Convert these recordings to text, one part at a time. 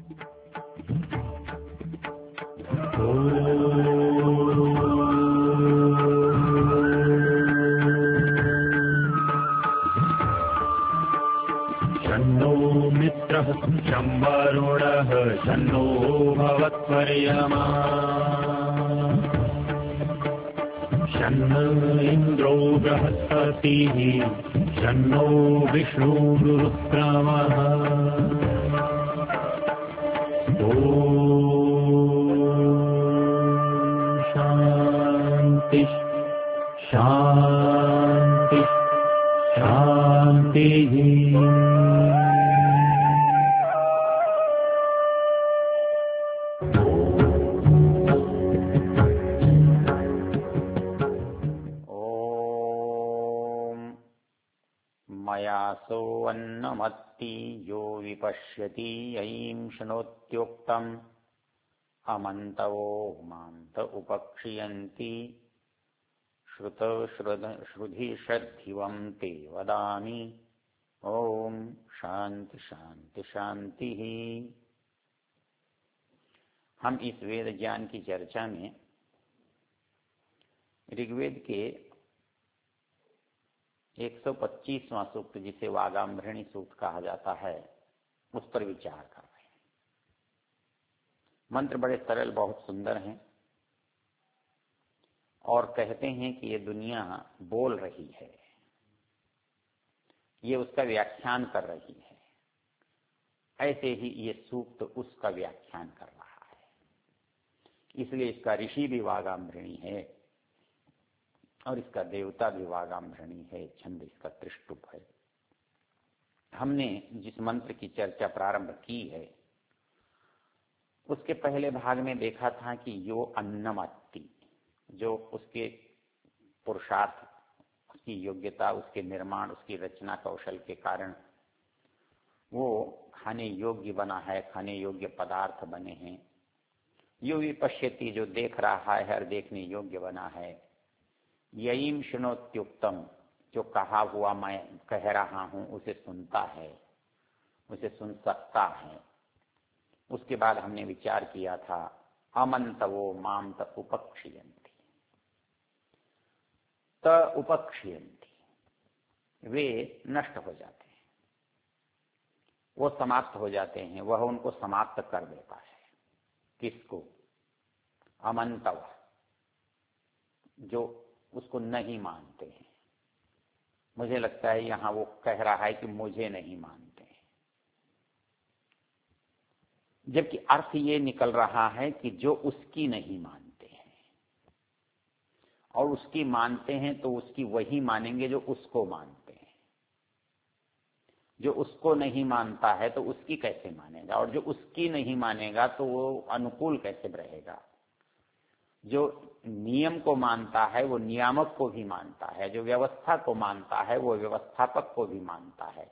शन्नो मित्रः शं वरुणः शन्नो भवत्वर्यमा शन्न इन्द्रो बृहस्पतिः शन्नो विष्णुरुक्रमः ॐ शान्ति शान्ति शान्तिः। सोऽन्नमत्ति यो विपश्यति यैं शृणोत्योक्तम् अमन्तवो मान्त उपक्षियन्ति श्रुधिषद्धिवं ते वदामि। ओम शांति शांति शांति। हम इस वेद ज्ञान की चर्चा में ऋग्वेद के 125वां सूक्त, जिसे वागाम्भृणी सूक्त कहा जाता है, उस पर विचार कर रहे हैं। मंत्र बड़े सरल, बहुत सुंदर हैं और कहते हैं कि ये दुनिया बोल रही है, ये उसका व्याख्यान कर रही है। ऐसे ही ये सूक्त उसका व्याख्यान कर रहा है, इसलिए इसका ऋषि भी वागाम्भृणी है और इसका देवता भी वागाम्भृणी है। छंद इसका त्रिष्टुप है। हमने जिस मंत्र की चर्चा प्रारंभ की है उसके पहले भाग में देखा था कि यो अन्नमत्ति, जो उसके पुरुषार्थ, उसकी योग्यता, उसके निर्माण, उसकी रचना कौशल के कारण वो खाने योग्य बना है, खाने योग्य पदार्थ बने हैं। यो विपश्यति, जो देख रहा है और देखने योग्य बना है। यईम शृणोत्युक्तम, जो कहा हुआ मैं कह रहा हूं उसे सुनता है, उसे सुन सकता है। उसके बाद हमने विचार किया था अमंतवो माम त उपक्षियन्ति, त उपक्षियन्ति, वे नष्ट हो जाते हैं, वो समाप्त हो जाते हैं, वह उनको समाप्त कर देता है। किसको? अमंतव, जो उसको नहीं मानते हैं। मुझे लगता है यहां वो कह रहा है कि मुझे नहीं मानते हैं, जबकि अर्थ ये निकल रहा है कि जो उसकी नहीं मानते हैं, और उसकी मानते हैं तो उसकी वही मानेंगे जो उसको मानते हैं। जो उसको नहीं मानता है तो उसकी कैसे मानेगा, और जो उसकी नहीं मानेगा तो वो अनुकूल कैसे रहेगा। जो नियम को मानता है वो नियामक को भी मानता है, जो व्यवस्था को मानता है वो व्यवस्थापक को भी मानता है।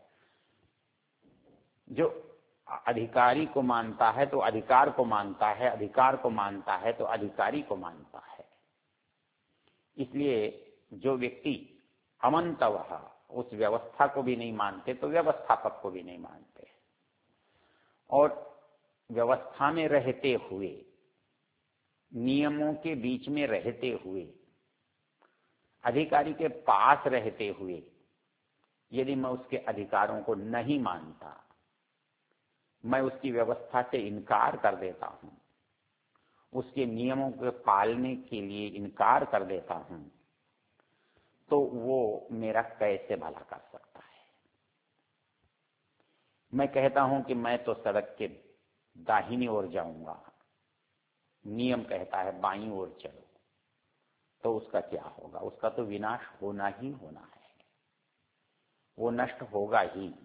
जो अधिकारी को मानता है तो अधिकार को मानता है, अधिकार को मानता है तो अधिकारी को मानता है। इसलिए जो व्यक्ति अमंतवः, उस व्यवस्था को भी नहीं मानते तो व्यवस्थापक को भी नहीं मानते, और व्यवस्था में रहते हुए, नियमों के बीच में रहते हुए, अधिकारी के पास रहते हुए, यदि मैं उसके अधिकारों को नहीं मानता, मैं उसकी व्यवस्था से इनकार कर देता हूं, उसके नियमों के पालने के लिए इनकार कर देता हूं, तो वो मेरा कैसे भला कर सकता है। मैं कहता हूं कि मैं तो सड़क के दाहिनी ओर जाऊंगा, नियम कहता है बाईं ओर चलो, तो उसका क्या होगा? उसका तो विनाश होना ही होना है, वो नष्ट होगा ही।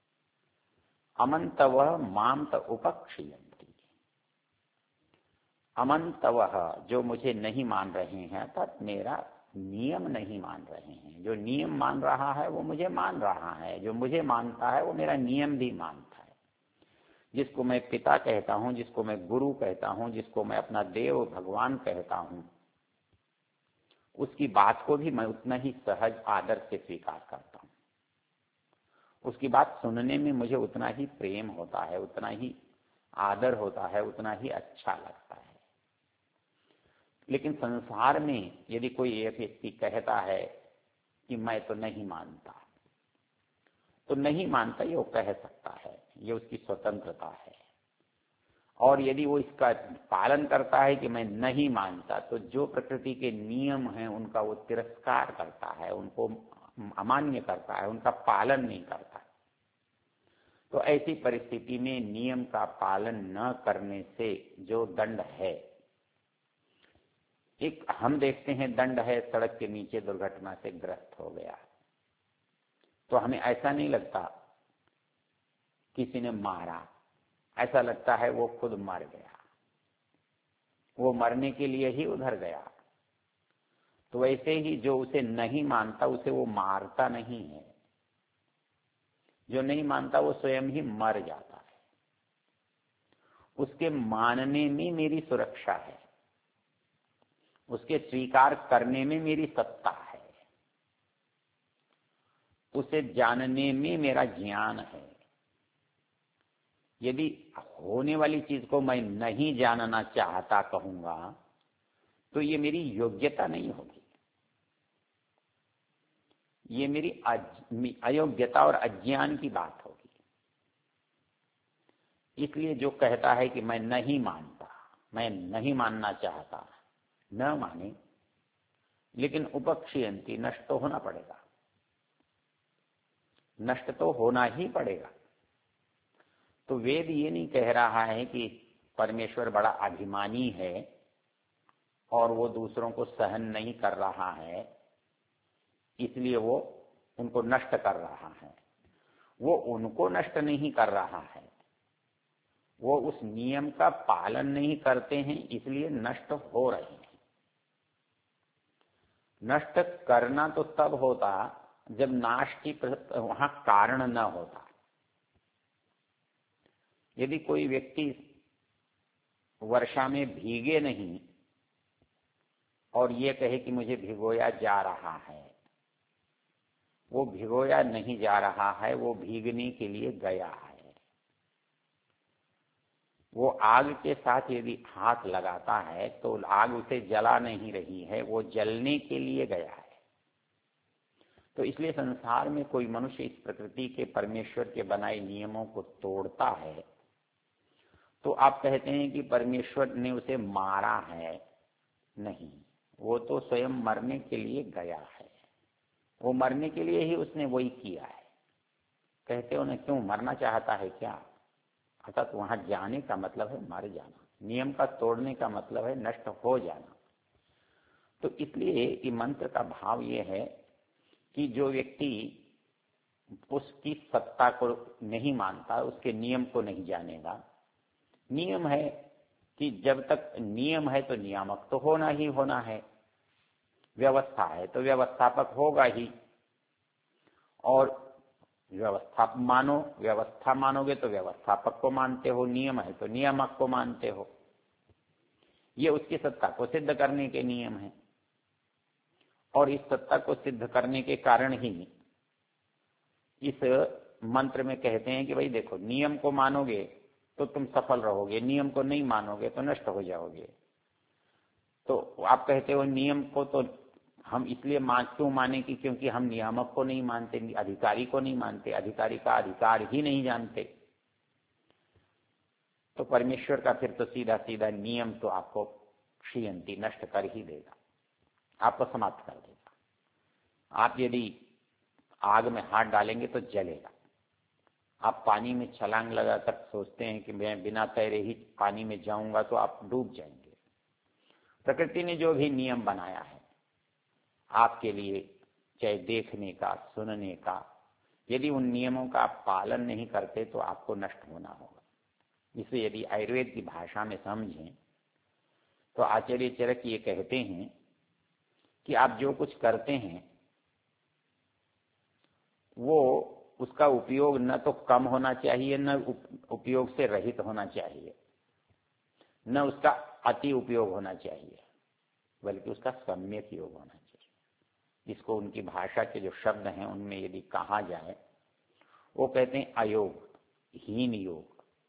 अमंतवः माम त उपक्षियन्ति, अमंतवः, जो मुझे नहीं मान रहे हैं, अर्थात मेरा नियम नहीं मान रहे हैं। जो नियम मान रहा है वो मुझे मान रहा है, जो मुझे मानता है वो मेरा नियम भी मानता है। जिसको मैं पिता कहता हूं, जिसको मैं गुरु कहता हूं, जिसको मैं अपना देव भगवान कहता हूं, उसकी बात को भी मैं उतना ही सहज आदर से स्वीकार करता हूं। उसकी बात सुनने में मुझे उतना ही प्रेम होता है, उतना ही आदर होता है उतना ही अच्छा लगता है। लेकिन संसार में यदि कोई एक व्यक्ति कहता है कि मैं तो नहीं मानता, तो नहीं मानता ये वो कह सकता है, ये उसकी स्वतंत्रता है। और यदि वो इसका पालन करता है कि मैं नहीं मानता, तो जो प्रकृति के नियम हैं उनका वो तिरस्कार करता है, उनको अमान्य करता है, उनका पालन नहीं करता। तो ऐसी परिस्थिति में नियम का पालन न करने से जो दंड है, एक हम देखते हैं दंड है सड़क के नीचे दुर्घटना से ग्रस्त हो गया, तो हमें ऐसा नहीं लगता किसी ने मारा, ऐसा लगता है वो खुद मर गया, वो मरने के लिए ही उधर गया। तो वैसे ही जो उसे नहीं मानता उसे वो मारता नहीं है, जो नहीं मानता वो स्वयं ही मर जाता है। उसके मानने में मेरी सुरक्षा है, उसके स्वीकार करने में मेरी सत्ता है, उसे जानने में मेरा ज्ञान है। यदि होने वाली चीज को मैं नहीं जानना चाहता कहूंगा तो ये मेरी योग्यता नहीं होगी, ये मेरी अयोग्यता और अज्ञान की बात होगी। इसलिए जो कहता है कि मैं नहीं मानता, मैं नहीं मानना चाहता, न माने, लेकिन उपक्षीयंती, नष्ट तो होना पड़ेगा, नष्ट तो होना ही पड़ेगा। तो वेद ये नहीं कह रहा है कि परमेश्वर बड़ा अभिमानी है और वो दूसरों को सहन नहीं कर रहा है इसलिए वो उनको नष्ट कर रहा है। वो उनको नष्ट नहीं कर रहा है, वो उस नियम का पालन नहीं करते हैं इसलिए नष्ट हो रहे हैं। नष्ट करना तो तब होता जब नाश की वहां कारण न होता। यदि कोई व्यक्ति वर्षा में भीगे नहीं और ये कहे कि मुझे भिगोया जा रहा है, वो भिगोया नहीं जा रहा है, वो भीगने के लिए गया है। वो आग के साथ यदि हाथ लगाता है तो आग उसे जला नहीं रही है, वो जलने के लिए गया है। तो इसलिए संसार में कोई मनुष्य इस प्रकृति के परमेश्वर के बनाए नियमों को तोड़ता है तो आप कहते हैं कि परमेश्वर ने उसे मारा है। नहीं, वो तो स्वयं मरने के लिए गया है, वो मरने के लिए ही उसने वही किया है। कहते हो ना, क्यों मरना चाहता है क्या? अर्थात वहां जाने का मतलब है मर जाना, नियम का तोड़ने का मतलब है नष्ट हो जाना। तो इसलिए कि मंत्र का भाव ये है कि जो व्यक्ति उसकी सत्ता को नहीं मानता, उसके नियम को नहीं जानेगा। नियम है कि जब तक नियम है तो नियामक तो होना ही होना है, व्यवस्था है तो व्यवस्थापक होगा ही। और व्यवस्था मानोगे तो व्यवस्थापक को मानते हो, नियम है तो नियामक को मानते हो। ये उसकी सत्ता को सिद्ध करने के नियम है। और इस सत्ता को सिद्ध करने के कारण ही इस मंत्र में कहते हैं कि भाई देखो, नियम को मानोगे तो तुम सफल रहोगे, नियम को नहीं मानोगे तो नष्ट हो जाओगे। तो आप कहते हो नियम को तो हम इसलिए क्यों माने कि क्योंकि हम नियामक को नहीं मानते, अधिकारी को नहीं मानते, अधिकारी का अधिकार ही नहीं जानते। तो परमेश्वर का फिर तो सीधा सीधा नियम तो आपको क्षीयंती, नष्ट कर ही देगा, आपको समाप्त कर देगा। आप यदि आग में हाथ डालेंगे तो जलेगा। आप पानी में छलांग लगाकर सोचते हैं कि मैं बिना तैरे ही पानी में जाऊंगा, तो आप डूब जाएंगे। प्रकृति ने जो भी नियम बनाया है आपके लिए, चाहे देखने का, सुनने का, यदि उन नियमों का आप पालन नहीं करते तो आपको नष्ट होना होगा। इसलिए यदि आयुर्वेद की भाषा में समझें तो आचार्य चरक ये कहते हैं कि आप जो कुछ करते हैं वो उसका उपयोग न तो कम होना चाहिए, न उपयोग से रहित होना चाहिए, न उसका अति उपयोग होना चाहिए, बल्कि उसका सम्यक योग होना चाहिए। जिसको उनकी भाषा के जो शब्द हैं उनमें यदि कहा जाए, वो कहते हैं अयोग, हीन योग,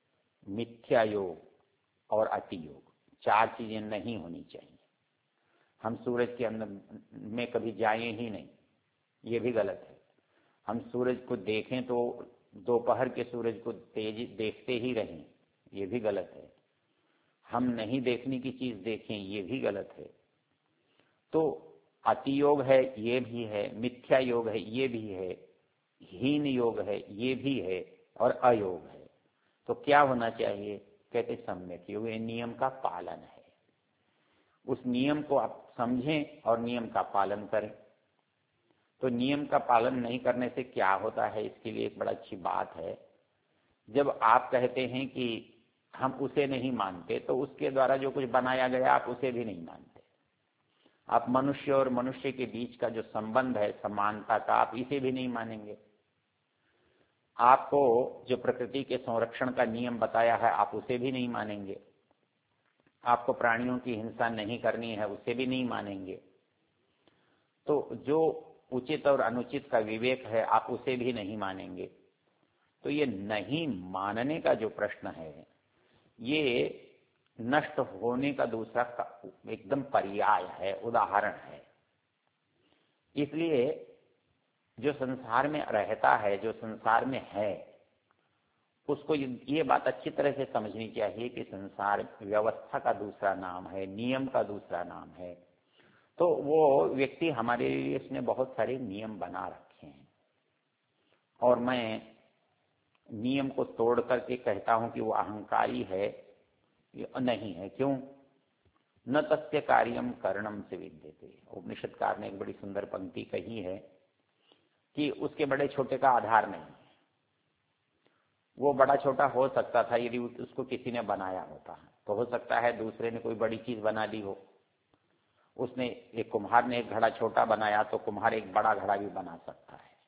मिथ्या योग और अति योग, 4 चीजें नहीं होनी चाहिए। हम सूरज के अंदर में कभी जाएं ही नहीं, ये भी गलत है। हम सूरज को देखें तो दोपहर के सूरज को तेज देखते ही रहें, ये भी गलत है। हम नहीं देखने की चीज देखें, ये भी गलत है। तो अति योग है, ये भी है, मिथ्या योग है, ये भी है, हीन योग है, ये भी है, और अयोग है। तो क्या होना चाहिए? कहते सम्यक योग, नियम का पालन है। उस नियम को आप समझें और नियम का पालन करें। तो नियम का पालन नहीं करने से क्या होता है, इसके लिए एक बड़ा अच्छी बात है। जब आप कहते हैं कि हम उसे नहीं मानते, तो उसके द्वारा जो कुछ बनाया गया आप उसे भी नहीं मानते। आप मनुष्य और मनुष्य के बीच का जो संबंध है समानता का, आप इसे भी नहीं मानेंगे। आपको जो प्रकृति के संरक्षण का नियम बताया है आप उसे भी नहीं मानेंगे। आपको प्राणियों की हिंसा नहीं करनी है उसे भी नहीं मानेंगे। तो जो उचित और अनुचित का विवेक है आप उसे भी नहीं मानेंगे। तो ये नहीं मानने का जो प्रश्न है, ये नष्ट होने का दूसरा एकदम पर्याय है, उदाहरण है। इसलिए जो संसार में रहता है, जो संसार में है, उसको ये बात अच्छी तरह से समझनी चाहिए कि संसार व्यवस्था का दूसरा नाम है, नियम का दूसरा नाम है। तो वो व्यक्ति हमारे लिए इसने बहुत सारे नियम बना रखे हैं, और मैं नियम को तोड़ करके कहता हूं कि वो अहंकारी है, नहीं है। क्यों? न तस्य कार्यम करणम से विद्यते। उपनिषदकार ने एक बड़ी सुंदर पंक्ति कही है कि उसके बड़े छोटे का आधार नहीं है। वो बड़ा छोटा हो सकता था यदि उसको किसी ने बनाया होता, तो हो सकता है दूसरे ने कोई बड़ी चीज बना दी हो। उसने एक कुम्हार ने एक घड़ा छोटा बनाया तो कुम्हार एक बड़ा घड़ा भी बना सकता है।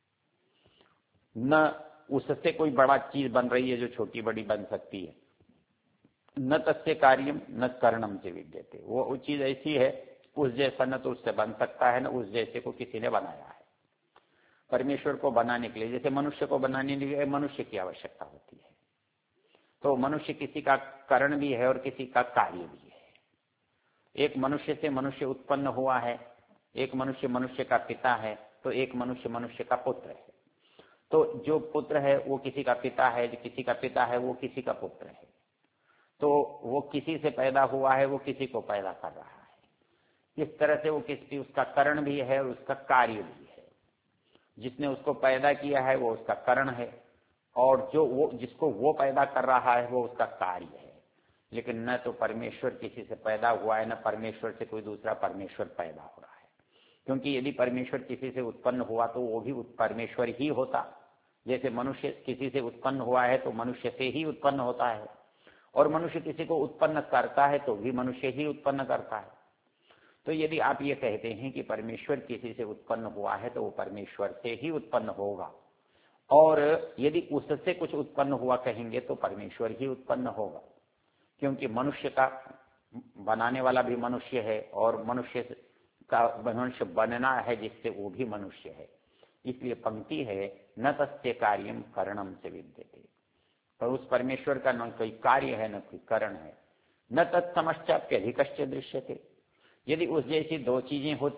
न उससे कोई बड़ा चीज बन रही है जो छोटी बड़ी बन सकती है। न तस्य कार्यम न करणम से विद्यते। वो चीज ऐसी है उस जैसा न तो उससे बन सकता है, न उस जैसे को किसी ने बनाया है। परमेश्वर को बनाने के लिए, जैसे मनुष्य को बनाने के लिए मनुष्य की आवश्यकता होती है, तो मनुष्य किसी का करण भी है और किसी का कार्य भी है। एक मनुष्य से मनुष्य उत्पन्न हुआ है, एक मनुष्य मनुष्य का पिता है, तो एक मनुष्य मनुष्य का पुत्र है। तो जो पुत्र है वो किसी का पिता है, जो किसी का पिता है वो किसी का पुत्र है। तो वो किसी से पैदा हुआ है, वो किसी को पैदा कर रहा है। इस तरह से वो किसी, उसका करण भी है और उसका कार्य भी है। जिसने उसको पैदा किया है वो उसका करण है, और जो वो जिसको वो पैदा कर रहा है वो उसका कार्य है। लेकिन न तो परमेश्वर किसी से पैदा हुआ है, न परमेश्वर से कोई दूसरा परमेश्वर पैदा हो रहा है। क्योंकि यदि परमेश्वर किसी से उत्पन्न हुआ तो वो भी परमेश्वर ही होता। जैसे मनुष्य किसी से उत्पन्न हुआ है तो मनुष्य से ही उत्पन्न होता है, और मनुष्य किसी को उत्पन्न करता है तो भी मनुष्य ही उत्पन्न करता है। तो यदि आप ये कहते हैं कि परमेश्वर किसी से उत्पन्न हुआ है तो वो परमेश्वर से ही उत्पन्न होगा, और यदि उससे कुछ उत्पन्न हुआ कहेंगे तो परमेश्वर ही उत्पन्न होगा। क्योंकि मनुष्य का बनाने वाला भी मनुष्य है, और मनुष्य का मनुष्य बनना है जिससे वो भी मनुष्य है। इसलिए पंक्ति है न तस्य कार्यम करणम से विद्यते। तो उस परमेश्वर का न कोई कार्य है न कोई करण है। न तत्समश्चाप्यधिकश्च दृश्यते। यदि उस जैसी दो चीजें होती,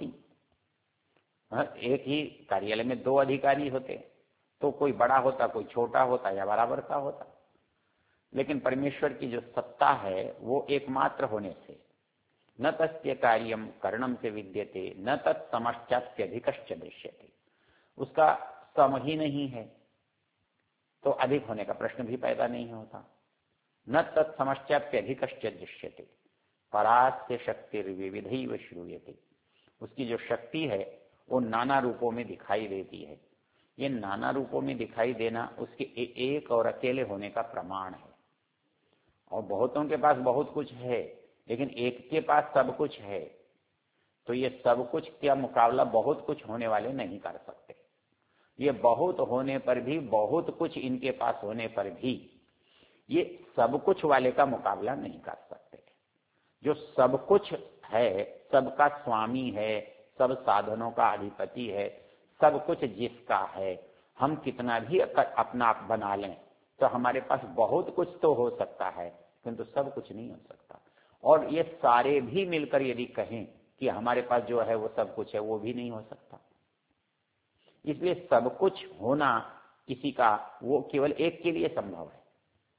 एक ही कार्यालय में 2 अधिकारी होते, तो कोई बड़ा होता, कोई छोटा होता या बराबर का होता। लेकिन परमेश्वर की जो सत्ता है वो एकमात्र होने से न तस्य कार्यम करणम से विद्यते न तत्समश्चाप्यधिकश्च दृश्यते। उसका सम ही नहीं है तो अधिक होने का प्रश्न भी पैदा नहीं होता। न तत्समश्चाप्यधिकश्च दृश्यते परास्य शक्तिर्विविधैव श्रूयते। उसकी जो शक्ति है वो नाना रूपों में दिखाई देती है। ये नाना रूपों में दिखाई देना उसके एक और अकेले होने का प्रमाण है। और बहुतों के पास बहुत कुछ है, लेकिन एक के पास सब कुछ है, तो ये सब कुछ का मुकाबला बहुत कुछ होने वाले नहीं कर सकते। ये बहुत होने पर भी, बहुत कुछ इनके पास होने पर भी ये सब कुछ वाले का मुकाबला नहीं कर सकते। जो सब कुछ है, सबका स्वामी है, सब साधनों का अधिपति है, सब कुछ जिसका है, हम कितना भी अपना आप बना लें तो हमारे पास बहुत कुछ तो हो सकता है, किंतु सब कुछ नहीं हो सकता। और ये सारे भी मिलकर यदि कहें कि हमारे पास जो है वो सब कुछ है, वो भी नहीं हो सकता। इसलिए सब कुछ होना किसी का, वो केवल एक के लिए संभव है।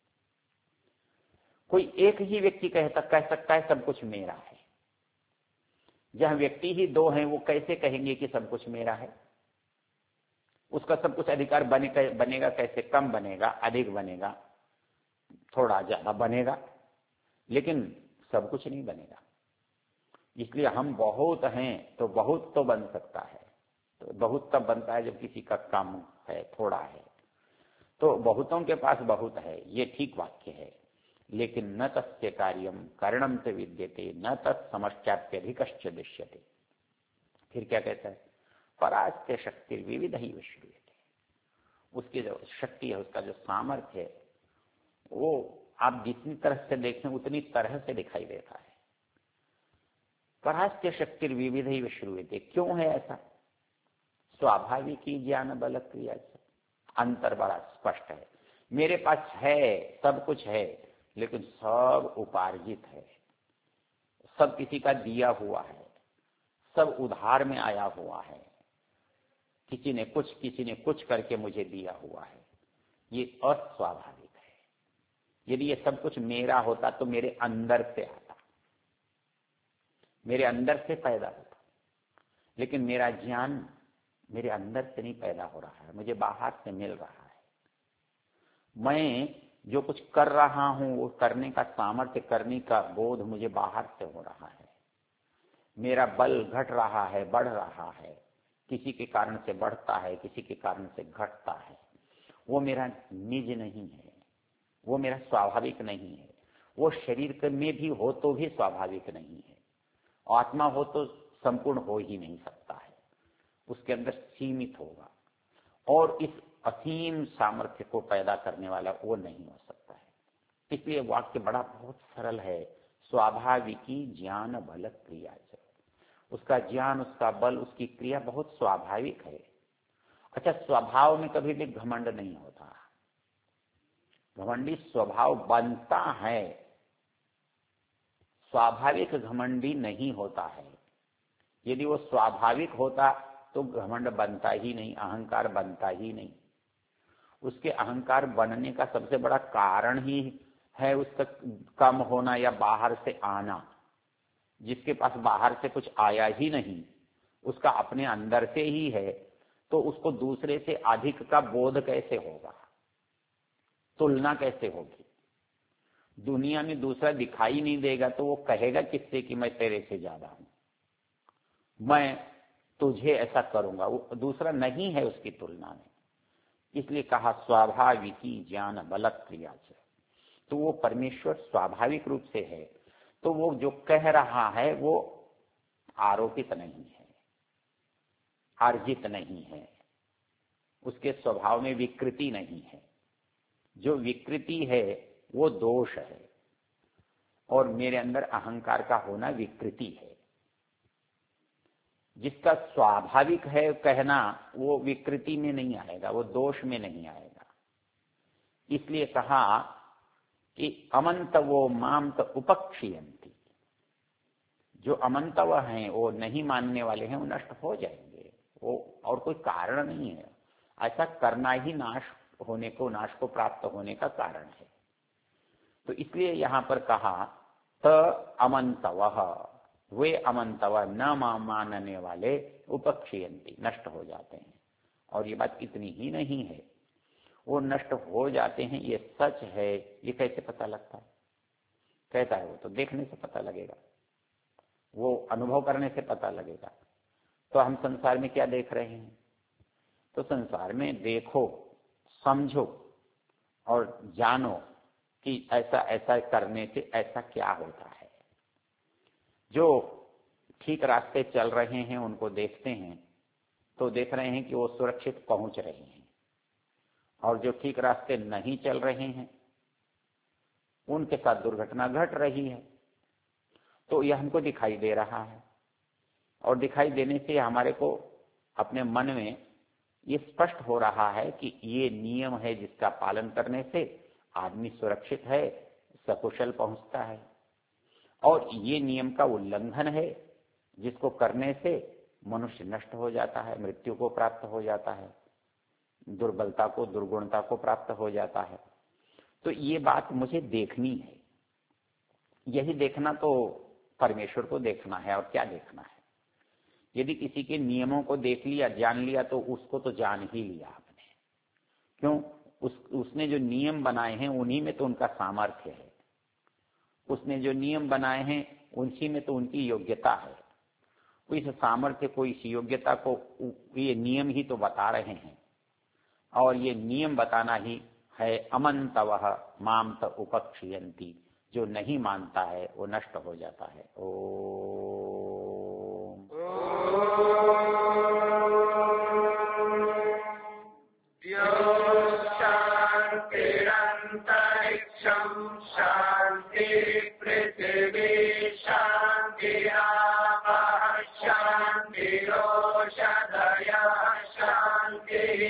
कोई एक ही व्यक्ति कह सकता है सब कुछ मेरा है। जहां व्यक्ति ही दो हैं, वो कैसे कहेंगे कि सब कुछ मेरा है? उसका सब कुछ अधिकार बनेगा कैसे? कम बनेगा, अधिक बनेगा, थोड़ा ज्यादा बनेगा, लेकिन सब कुछ नहीं बनेगा। इसलिए हम बहुत हैं तो बहुत तो बन सकता है। तो बहुत तब बनता है जब किसी का कम है, थोड़ा है। तो बहुतों के पास बहुत है, ये ठीक वाक्य है। लेकिन न तस्य कार्यम करणम से विद्यते न तत्समश्चाप्यधिकश्च दृश्यते। फिर क्या कहता है? परास्त्य शक्ति विविध ही विश्रूयते। उसकी जो शक्ति है, उसका जो सामर्थ्य है, वो आप जितनी तरह से देखें उतनी तरह से दिखाई देता है। परास्त्य शक्ति विविध ही विश्रूयते। क्यों है ऐसा? स्वाभाविक ही ज्ञान बल क्रिया से अंतर बड़ा स्पष्ट है। मेरे पास है, सब कुछ है, लेकिन सब उपार्जित है, सब किसी का दिया हुआ है, सब उधार में आया हुआ है। किसी ने कुछ करके मुझे दिया हुआ है। ये अस्वाभाविक है। यदि ये सब कुछ मेरा होता तो मेरे अंदर से आता, मेरे अंदर से पैदा होता। लेकिन मेरा ज्ञान मेरे अंदर से नहीं पैदा हो रहा है, मुझे बाहर से मिल रहा है। मैं जो कुछ कर रहा हूं वो करने का सामर्थ्य, करने का बोध मुझे बाहर से हो रहा है। मेरा बल घट रहा है, बढ़ रहा है, किसी के कारण से बढ़ता है, किसी के कारण से घटता है। वो मेरा निज नहीं है, वो मेरा स्वाभाविक नहीं है। वो शरीर में भी हो तो भी स्वाभाविक नहीं है। आत्मा हो तो संपूर्ण हो ही नहीं सकता है, उसके अंदर सीमित होगा। और इस असीम सामर्थ्य को पैदा करने वाला वो नहीं हो सकता है। इसलिए वाक्य बड़ा बहुत सरल है। स्वाभाविकी ज्ञान बल क्रिया। उसका ज्ञान, उसका बल, उसकी क्रिया बहुत स्वाभाविक है। अच्छा, स्वभाव में कभी भी घमंड नहीं होता। घमंडी स्वभाव बनता है, स्वाभाविक घमंडी नहीं होता है। यदि वो स्वाभाविक होता तो घमंड बनता ही नहीं, अहंकार बनता ही नहीं। उसके अहंकार बनने का सबसे बड़ा कारण ही है उसका कम होना या बाहर से आना। जिसके पास बाहर से कुछ आया ही नहीं, उसका अपने अंदर से ही है, तो उसको दूसरे से अधिक का बोध कैसे होगा? तुलना कैसे होगी? दुनिया में दूसरा दिखाई नहीं देगा तो वो कहेगा किससे कि मैं तेरे से ज्यादा हूं, मैं तुझे ऐसा करूंगा। वो दूसरा नहीं है उसकी तुलना में। इसलिए कहा स्वाभाविकी ज्ञान बल क्रिया से। तो वो परमेश्वर स्वाभाविक रूप से है। तो वो जो कह रहा है वो आरोपित नहीं है, अर्जित नहीं है, उसके स्वभाव में विकृति नहीं है। जो विकृति है वो दोष है, और मेरे अंदर अहंकार का होना विकृति है। जिसका स्वाभाविक है कहना, वो विकृति में नहीं आएगा, वो दोष में नहीं आएगा। इसलिए कहा कि अमंतवो मामत उपक्षीयन्ति। जो अमंतव हैं, वो नहीं मानने वाले हैं, वो नष्ट हो जाएंगे। वो और कोई कारण नहीं है। ऐसा करना ही नाश को प्राप्त होने का कारण है। तो इसलिए यहां पर कहा त अमंतव, वे अमंतव न मानने वाले उपक्षीयन्ति, नष्ट हो जाते हैं। और ये बात इतनी ही नहीं है, वो नष्ट हो जाते हैं, ये सच है। ये कैसे पता लगता है? कहता है वो तो देखने से पता लगेगा, वो अनुभव करने से पता लगेगा। तो हम संसार में क्या देख रहे हैं? तो संसार में देखो, समझो और जानो कि ऐसा ऐसा करने से ऐसा क्या होता है। जो ठीक रास्ते चल रहे हैं उनको देखते हैं तो देख रहे हैं कि वो सुरक्षित पहुंच रहे हैं, और जो ठीक रास्ते नहीं चल रहे हैं उनके साथ दुर्घटना घट रही है। तो यह हमको दिखाई दे रहा है, और दिखाई देने से हमारे को अपने मन में ये स्पष्ट हो रहा है कि ये नियम है जिसका पालन करने से आदमी सुरक्षित है, सकुशल पहुंचता है, और ये नियम का उल्लंघन है जिसको करने से मनुष्य नष्ट हो जाता है, मृत्यु को प्राप्त हो जाता है, दुर्बलता को, दुर्गुणता को प्राप्त हो जाता है। तो ये बात मुझे देखनी है। यही देखना तो परमेश्वर को देखना है, और क्या देखना है। यदि किसी के नियमों को देख लिया, जान लिया, तो उसको तो जान ही लिया आपने। क्यों? उसने जो नियम बनाए हैं उन्हीं में तो उनका सामर्थ्य है। उसने जो नियम बनाए हैं उसी में तो उनकी योग्यता है। इस सामर्थ्य को, इस योग्यता को ये नियम ही तो बता रहे हैं, और ये नियम बताना ही है अमंतवः माम त उपक्षयन्ति। जो नहीं मानता है वो नष्ट हो जाता है। शांतिरंतरिक्षं शांति पृथिवी शांतिरापः शांतिरोषधयः शांतिः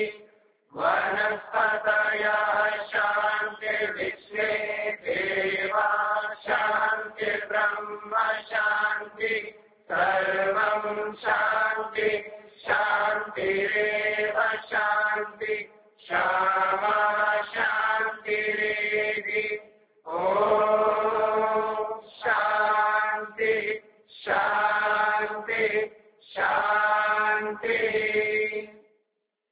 वनस्पतयः शांतिर्विश्वे देवा शांतिर्ब्रह्म शांति सर्वं शांति